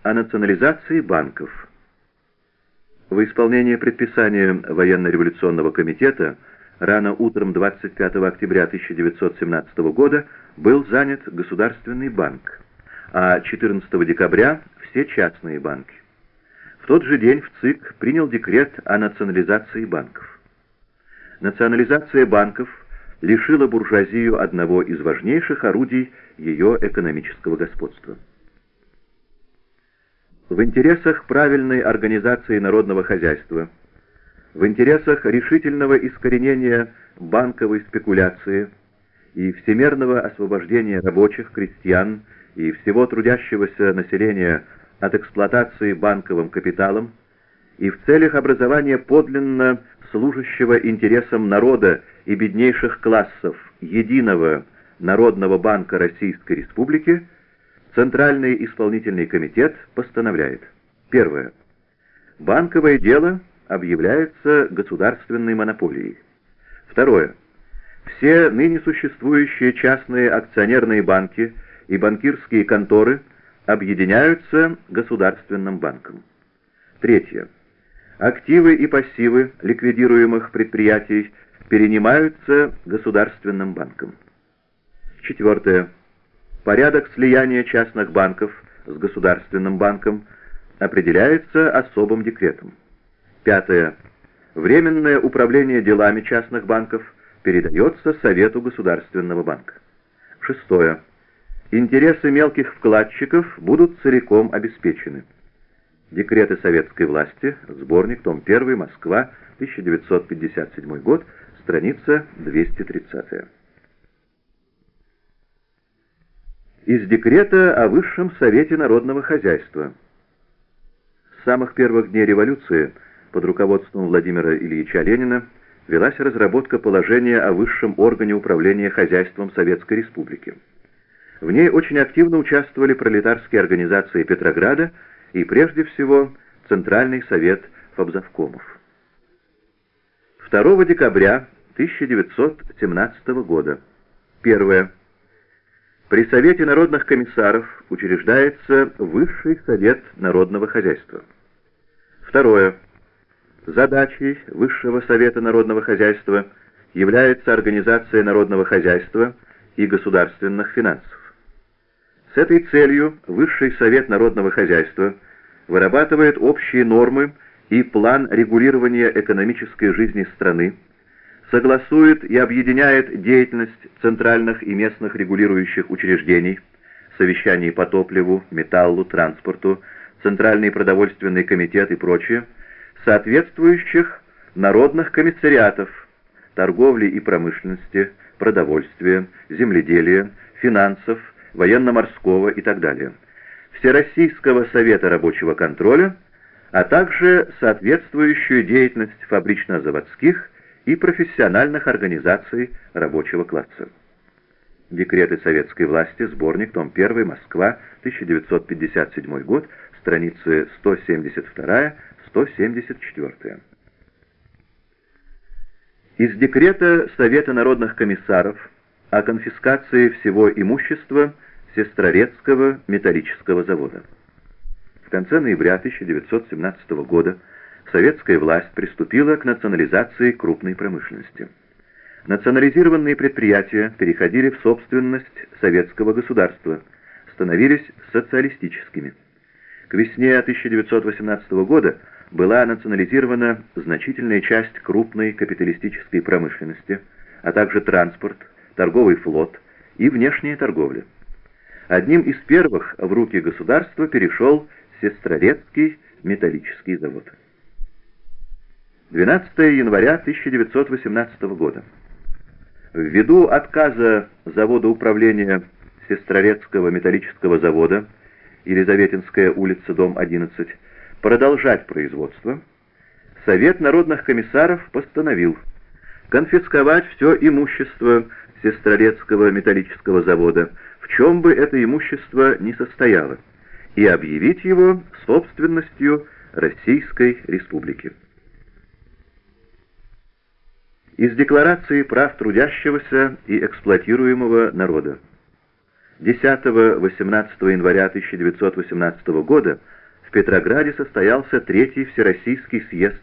о национализации банков. В исполнение предписания Военно-революционного комитета рано утром 25 октября 1917 года был занят Государственный банк, а 14 декабря – все частные банки. В тот же день в ЦИК принял декрет о национализации банков. Национализация банков лишила буржуазию одного из важнейших орудий ее экономического господства. В интересах правильной организации народного хозяйства, в интересах решительного искоренения банковой спекуляции и всемерного освобождения рабочих, крестьян и всего трудящегося населения от эксплуатации банковым капиталом и в целях образования подлинно служащего интересам народа и беднейших классов единого Народного банка Российской Республики, Центральный исполнительный комитет постановляет. Первое. Банковое дело объявляется государственной монополией. Второе. Все ныне существующие частные акционерные банки и банкирские конторы объединяются государственным банком. Третье. Активы и пассивы ликвидируемых предприятий перенимаются государственным банком. Четвертое. Порядок слияния частных банков с государственным банком определяется особым декретом. Пятое. Временное управление делами частных банков передается Совету Государственного банка. Шестое. Интересы мелких вкладчиков будут целиком обеспечены. Декреты советской власти, сборник, том 1, Москва, 1957 год, страница 230. Из декрета о Высшем Совете Народного Хозяйства. С самых первых дней революции под руководством Владимира Ильича Ленина велась разработка положения о высшем органе управления хозяйством Советской Республики. В ней очень активно участвовали пролетарские организации Петрограда и, прежде всего, Центральный совет фабзавкомов. 2 декабря 1917 года. Первое. При Совете народных комиссаров учреждается Высший совет народного хозяйства. Второе. Задачей Высшего совета народного хозяйства является организация народного хозяйства и государственных финансов. С этой целью Высший совет народного хозяйства вырабатывает общие нормы и план регулирования экономической жизни страны, согласует и объединяет деятельность центральных и местных регулирующих учреждений, совещаний по топливу, металлу, транспорту, Центральный продовольственный комитет и прочее, соответствующих народных комиссариатов торговли и промышленности, продовольствия, земледелия, финансов, военно-морского и так далее, Всероссийского совета рабочего контроля, а также соответствующую деятельность фабрично-заводских и профессиональных организаций рабочего класса. Декреты советской власти, сборник, том 1, Москва, 1957 год, страницы 172-174. Из декрета Совета народных комиссаров о конфискации всего имущества Сестрорецкого металлического завода. В конце ноября 1917 года советская власть приступила к национализации крупной промышленности. Национализированные предприятия переходили в собственность советского государства, становились социалистическими. К весне 1918 года была национализирована значительная часть крупной капиталистической промышленности, а также транспорт, торговый флот и внешняя торговля. Одним из первых в руки государства перешел Сестрорецкий металлический завод. 12 января 1918 года. Ввиду отказа завода управления Сестрорецкого металлического завода, Елизаветинская улица, дом 11, продолжать производство, Совет народных комиссаров постановил конфисковать все имущество Сестрорецкого металлического завода, в чем бы это имущество ни состояло, и объявить его собственностью Российской Республики. Из Декларации прав трудящегося и эксплуатируемого народа. 10-18 января 1918 года в Петрограде состоялся Третий Всероссийский съезд